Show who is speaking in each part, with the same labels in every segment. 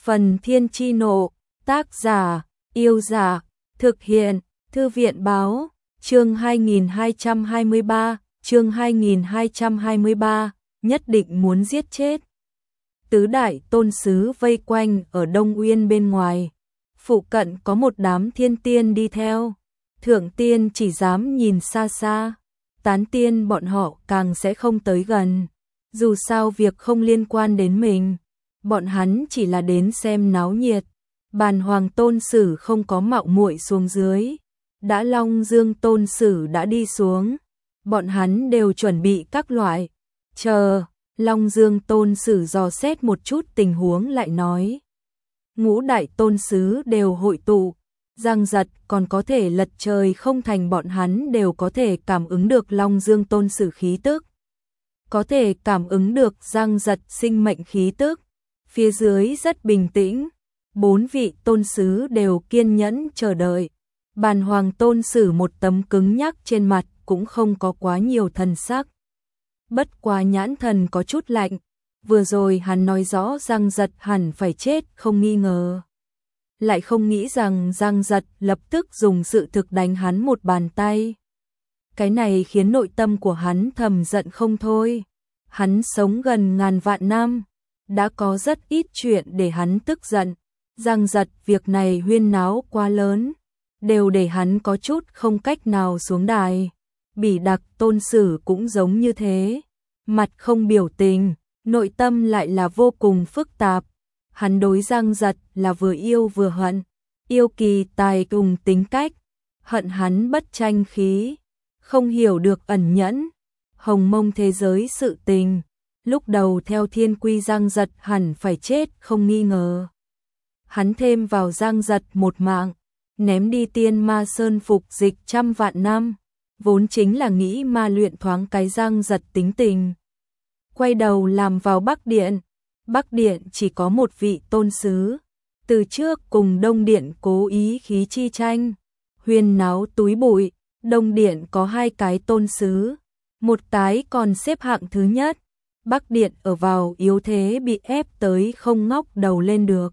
Speaker 1: Phần Thiên Chi Nộ, tác giả, Yêu Giả, thực hiện, Thư viện Báo, chương 2223, nhất định muốn giết chết. Tứ đại tôn sứ vây quanh ở Đông Uyên bên ngoài, phụ cận có một đám thiên tiên đi theo, thượng tiên chỉ dám nhìn xa xa, tán tiên bọn họ càng sẽ không tới gần, dù sao việc không liên quan đến mình, bọn hắn chỉ là đến xem náo nhiệt. Bàn Hoàng tôn sử không có mạo muội xuống dưới, đã Long Dương tôn sử đã đi xuống, bọn hắn đều chuẩn bị các loại, chờ, Long Dương tôn sử dò xét một chút tình huống lại nói. Ngũ đại tôn sứ đều hội tụ, Giang Giật còn có thể lật trời không thành, bọn hắn đều có thể cảm ứng được Long Dương tôn sử khí tức, có thể cảm ứng được Giang Giật sinh mệnh khí tức, phía dưới rất bình tĩnh. Bốn vị tôn sứ đều kiên nhẫn chờ đợi. Bàn Hoàng tôn sử một tấm cứng nhắc trên mặt cũng không có quá nhiều thần sắc. Bất quá nhãn thần có chút lạnh. Vừa rồi hắn nói rõ Giang Giật hẳn phải chết không nghi ngờ. Lại không nghĩ rằng Giang Giật lập tức dùng sự thực đánh hắn một bàn tay. Cái này khiến nội tâm của hắn thầm giận không thôi. Hắn sống gần ngàn vạn năm, đã có rất ít chuyện để hắn tức giận. Giang Giật việc này huyên náo quá lớn, đều để hắn có chút không cách nào xuống đài. Bỉ Đặc tôn sử cũng giống như thế, mặt không biểu tình, nội tâm lại là vô cùng phức tạp. Hắn đối Giang Giật là vừa yêu vừa hận, yêu kỳ tài cùng tính cách, hận hắn bất tranh khí, không hiểu được ẩn nhẫn, hồng mông thế giới sự tình. Lúc đầu theo thiên quy Giang Giật hẳn phải chết không nghi ngờ. Hắn thêm vào Giang Giật một mạng, ném đi Tiên Ma Sơn phục dịch trăm vạn năm, vốn chính là nghĩ ma luyện thoáng cái Giang Giật tính tình. Quay đầu làm vào Bắc Điện, Bắc Điện chỉ có một vị tôn sứ, từ trước cùng Đông Điện cố ý khí chi tranh, huyên náo túi bụi, Đông Điện có hai cái tôn sứ, một cái còn xếp hạng thứ nhất, Bắc Điện ở vào yếu thế bị ép tới không ngóc đầu lên được.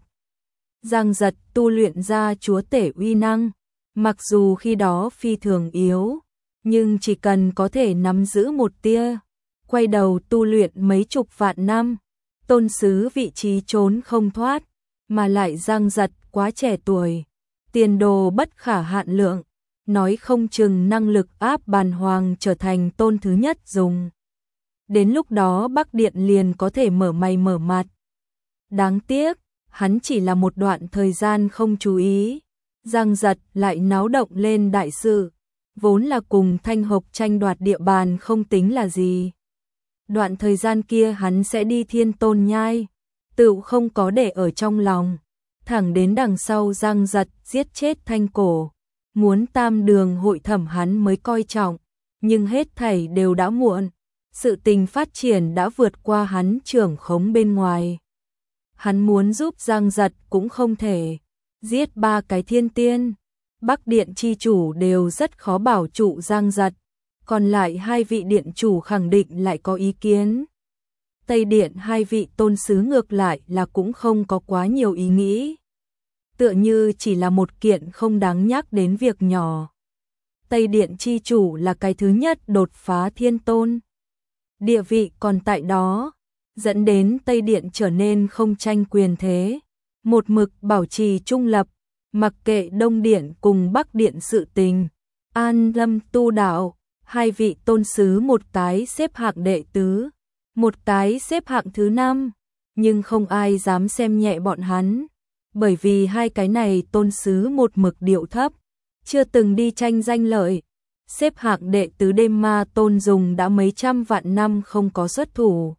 Speaker 1: Giang Giật tu luyện ra chúa tể uy năng, mặc dù khi đó phi thường yếu, nhưng chỉ cần có thể nắm giữ một tia, quay đầu tu luyện mấy chục vạn năm, tôn sứ vị trí trốn không thoát, mà lại Giang Giật quá trẻ tuổi, tiền đồ bất khả hạn lượng, nói không chừng năng lực áp Bàn Hoàng trở thành tôn thứ nhất dùng. Đến lúc đó Bắc Điện liền có thể mở mày mở mặt. Đáng tiếc, hắn chỉ là một đoạn thời gian không chú ý, Giang Giật lại náo động lên đại sự, vốn là cùng Thanh Hộc tranh đoạt địa bàn không tính là gì. Đoạn thời gian kia hắn sẽ đi Thiên Tôn Nhai, tự không có để ở trong lòng, thẳng đến đằng sau Giang Giật giết chết Thanh Cổ, muốn tam đường hội thẩm hắn mới coi trọng, nhưng hết thảy đều đã muộn, sự tình phát triển đã vượt qua hắn trưởng khống bên ngoài. Hắn muốn giúp Giang Giật cũng không thể, giết ba cái thiên tiên, Bắc Điện chi chủ đều rất khó bảo trụ Giang Giật, còn lại hai vị điện chủ khẳng định lại có ý kiến. Tây Điện hai vị tôn sứ ngược lại là cũng không có quá nhiều ý nghĩ, tựa như chỉ là một kiện không đáng nhắc đến việc nhỏ. Tây Điện chi chủ là cái thứ nhất đột phá thiên tôn, địa vị còn tại đó, dẫn đến Tây Điện trở nên không tranh quyền thế, một mực bảo trì trung lập, mặc kệ Đông Điện cùng Bắc Điện sự tình. An Lâm tu đạo, hai vị tôn sứ một cái xếp hạng đệ tứ, một cái xếp hạng thứ năm, nhưng không ai dám xem nhẹ bọn hắn, bởi vì hai cái này tôn sứ một mực điệu thấp, chưa từng đi tranh danh lợi. Xếp hạng đệ tứ Đêm Ma Tôn dùng đã mấy trăm vạn năm không có xuất thủ.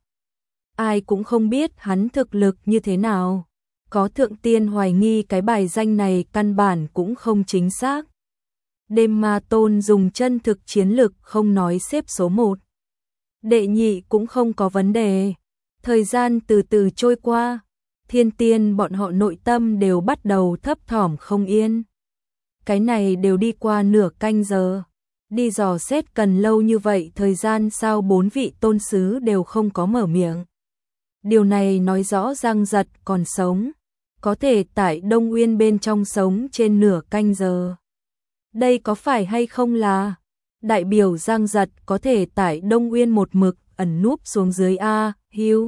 Speaker 1: Ai cũng không biết hắn thực lực như thế nào. Có thượng tiên hoài nghi cái bài danh này căn bản cũng không chính xác. Đêm Ma Tôn dùng chân thực chiến lực không nói xếp số 1. Đệ nhị cũng không có vấn đề. Thời gian từ từ trôi qua, thiên tiên bọn họ nội tâm đều bắt đầu thấp thỏm không yên. Cái này đều đi qua nửa canh giờ. Đi dò xét cần lâu như vậy thời gian sao bốn vị tôn sứ đều không có mở miệng. Điều này nói rõ Giang Giật còn sống, có thể tại Đông Uyên bên trong sống trên nửa canh giờ. Đây có phải hay không là đại biểu Giang Giật có thể tại Đông Uyên một mực ẩn núp xuống dưới a, Hưu.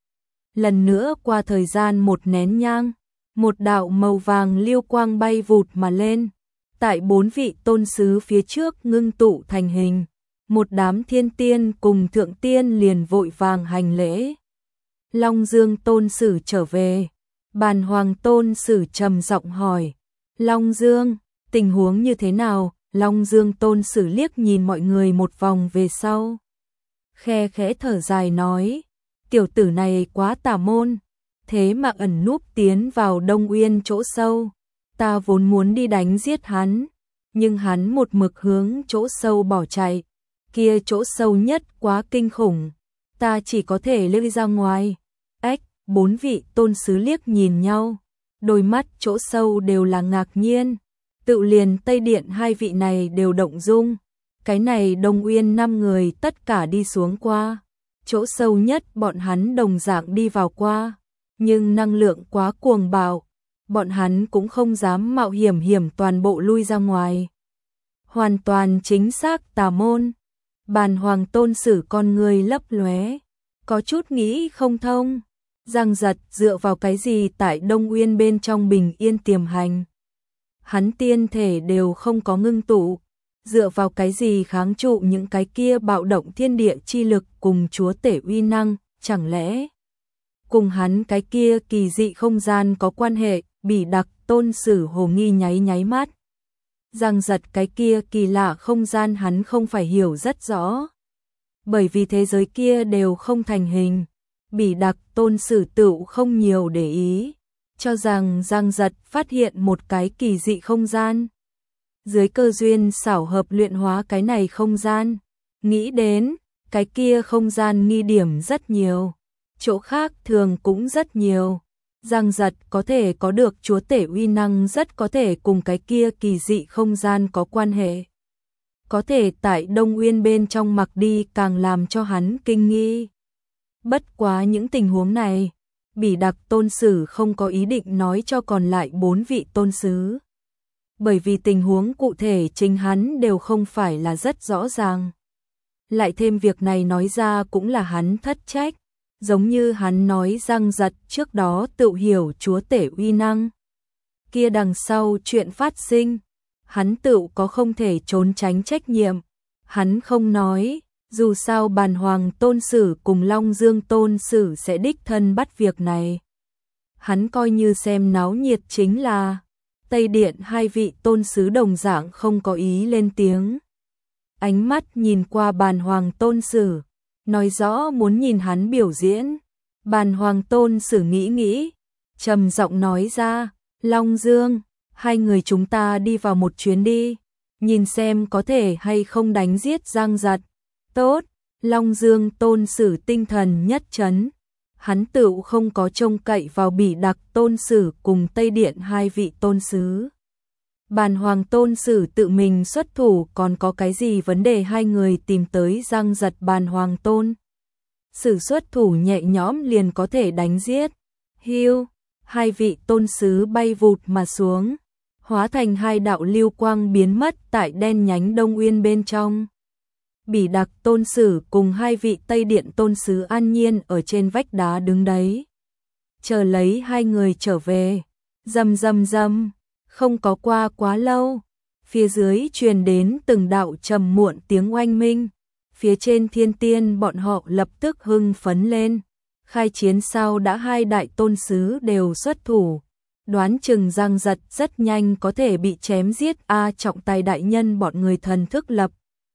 Speaker 1: Lần nữa qua thời gian một nén nhang, một đạo màu vàng liêu quang bay vụt mà lên, tại 4 vị tôn sứ phía trước ngưng tụ thành hình, một đám thiên tiên cùng thượng tiên liền vội vàng hành lễ. Long Dương tôn sử trở về, Bàn Hoàng tôn sử trầm giọng hỏi, Long Dương, tình huống như thế nào? Long Dương tôn sử liếc nhìn mọi người một vòng về sau, khe khẽ thở dài nói, tiểu tử này quá tà môn, thế mà ẩn núp tiến vào Đông Uyên chỗ sâu, ta vốn muốn đi đánh giết hắn, nhưng hắn một mực hướng chỗ sâu bỏ chạy, kia chỗ sâu nhất quá kinh khủng, ta chỉ có thể lê ra ngoài. Ếch, 4 vị tôn sứ liếc nhìn nhau, đôi mắt chỗ sâu đều là ngạc nhiên, tự liền Tây Điện 2 vị này đều động dung, cái này Đông Uyên 5 người tất cả đi xuống qua, chỗ sâu nhất bọn hắn đồng dạng đi vào qua, nhưng năng lượng quá cuồng bạo, bọn hắn cũng không dám mạo hiểm toàn bộ lui ra ngoài. Hoàn toàn chính xác tà môn. Bàn Hoàng tôn sử con người lấp lóe, có chút nghĩ không thông. Giang Giật dựa vào cái gì tại Đông Uyên bên trong bình yên tiềm hành? Hắn tiên thể đều không có ngưng tụ, dựa vào cái gì kháng trụ những cái kia bạo động thiên địa chi lực cùng chúa tể uy năng, chẳng lẽ cùng hắn cái kia kỳ dị không gian có quan hệ? Bỉ Đặc tôn sử hồ nghi nháy mắt. Giang Giật cái kia kỳ lạ không gian hắn không phải hiểu rất rõ, bởi vì thế giới kia đều không thành hình. Bỉ Đặc tôn sử tựu không nhiều để ý, cho rằng Giang Giật phát hiện một cái kỳ dị không gian, dưới cơ duyên xảo hợp luyện hóa cái này không gian, nghĩ đến cái kia không gian nghi điểm rất nhiều, chỗ khác thường cũng rất nhiều. Giang Giật có thể có được chúa tể uy năng rất có thể cùng cái kia kỳ dị không gian có quan hệ. Có thể tại Đông Uyên bên trong mặc đi càng làm cho hắn kinh nghi. Bất quá những tình huống này, Bỉ Đặc tôn sử không có ý định nói cho còn lại 4 vị tôn sứ. Bởi vì tình huống cụ thể chính hắn đều không phải là rất rõ ràng. Lại thêm việc này nói ra cũng là hắn thất trách. Giống như hắn nói Giang Giật trước đó tự hiểu chúa tể uy năng. Kia đằng sau chuyện phát sinh, hắn tự có không thể trốn tránh trách nhiệm. Hắn không nói, dù sao Bàn Hoàng tôn sử cùng Long Dương tôn sử sẽ đích thân bắt việc này. Hắn coi như xem náo nhiệt chính là. Tây Điện 2 vị tôn sứ đồng dạng không có ý lên tiếng. Ánh mắt nhìn qua Bàn Hoàng tôn sử, nói rõ muốn nhìn hắn biểu diễn. Bàn Hoàng tôn sử nghĩ, trầm giọng nói ra, Long Dương, 2 người chúng ta đi vào một chuyến đi, nhìn xem có thể hay không đánh giết Giang Giật. Tốt, Long Dương tôn sử tinh thần nhất chấn, hắn tự không có trông cậy vào Bỉ Đặc tôn sử cùng Tây Điện 2 vị tôn sứ. Bàn Hoàng tôn sử tự mình xuất thủ, còn có cái gì vấn đề 2 người tìm tới Giang Giật. Bàn Hoàng tôn sử xuất thủ nhẹ nhõm liền có thể đánh giết. Hưu, 2 vị tôn sứ bay vụt mà xuống, hóa thành 2 đạo lưu quang biến mất tại đen nhánh Đông Uyên bên trong. Bỉ Đặc tôn sử cùng 2 vị Tây Điện tôn sứ an nhiên ở trên vách đá đứng đấy, chờ lấy 2 người trở về. Rầm rầm rầm, không có qua quá lâu, phía dưới truyền đến từng đạo trầm muộn tiếng oanh minh, phía trên thiên tiên bọn họ lập tức hưng phấn lên. Khai chiến sau đã 2 đại tôn sứ đều xuất thủ, đoán chừng Giang Giật rất nhanh có thể bị chém giết. Trọng tài đại nhân bọn người thần thức lập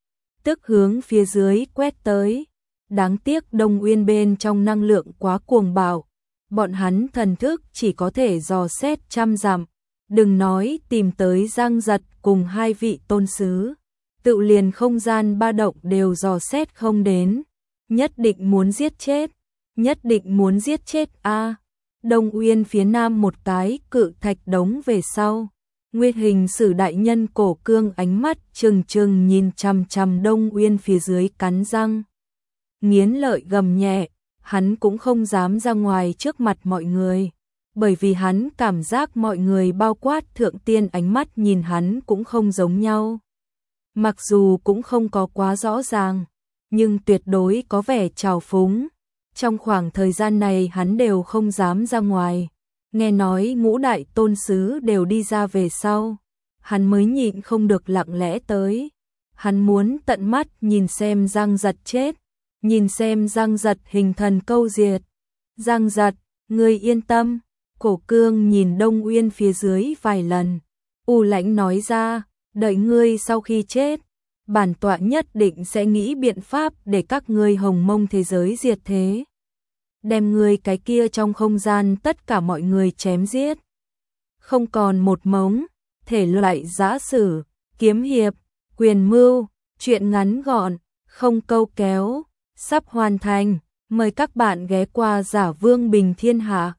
Speaker 1: tức hướng phía dưới quét tới. Đáng tiếc Đông Uyên bên trong năng lượng quá cuồng bạo, bọn hắn thần thức chỉ có thể dò xét trăm dặm, đừng nói tìm tới Giang Giật cùng 2 vị tôn sứ, tự liền không gian ba động đều dò xét không đến. Nhất định muốn giết chết, nhất định muốn giết chết. Đông Uyên phía nam một cái cự thạch đống về sau, Nguyên Hình Sử đại nhân cổ cương ánh mắt trừng trừng nhìn chằm chằm Đông Uyên phía dưới, cắn răng nghiến lợi gầm nhẹ, hắn cũng không dám ra ngoài trước mặt mọi người. bởi vì hắn cảm giác mọi người bao quát Thượng Tiên ánh mắt nhìn hắn cũng không giống nhau. Mặc dù cũng không có quá rõ ràng, nhưng tuyệt đối có vẻ trào phúng. Trong khoảng thời gian này hắn đều không dám ra ngoài, nghe nói Ngũ Đại Tôn Sứ đều đi ra về sau, hắn mới nhịn không được lặng lẽ tới. Hắn muốn tận mắt nhìn xem Giang Giật chết, nhìn xem Giang Giật hình thần câu diệt. Giang Giật, ngươi yên tâm. Cổ Cương nhìn Đông Uyên phía dưới vài lần, u lãnh nói ra, đợi ngươi sau khi chết, bản tọa nhất định sẽ nghĩ biện pháp để các ngươi Hồng Mông thế giới diệt thế. Đem ngươi cái kia trong không gian tất cả mọi người chém giết. Không còn một mống, thể loại giã sử, kiếm hiệp, quyền mưu, truyện ngắn gọn, không câu kéo, sắp hoàn thành. Mời các bạn ghé qua Giả Vương Bình Thiên Hạ.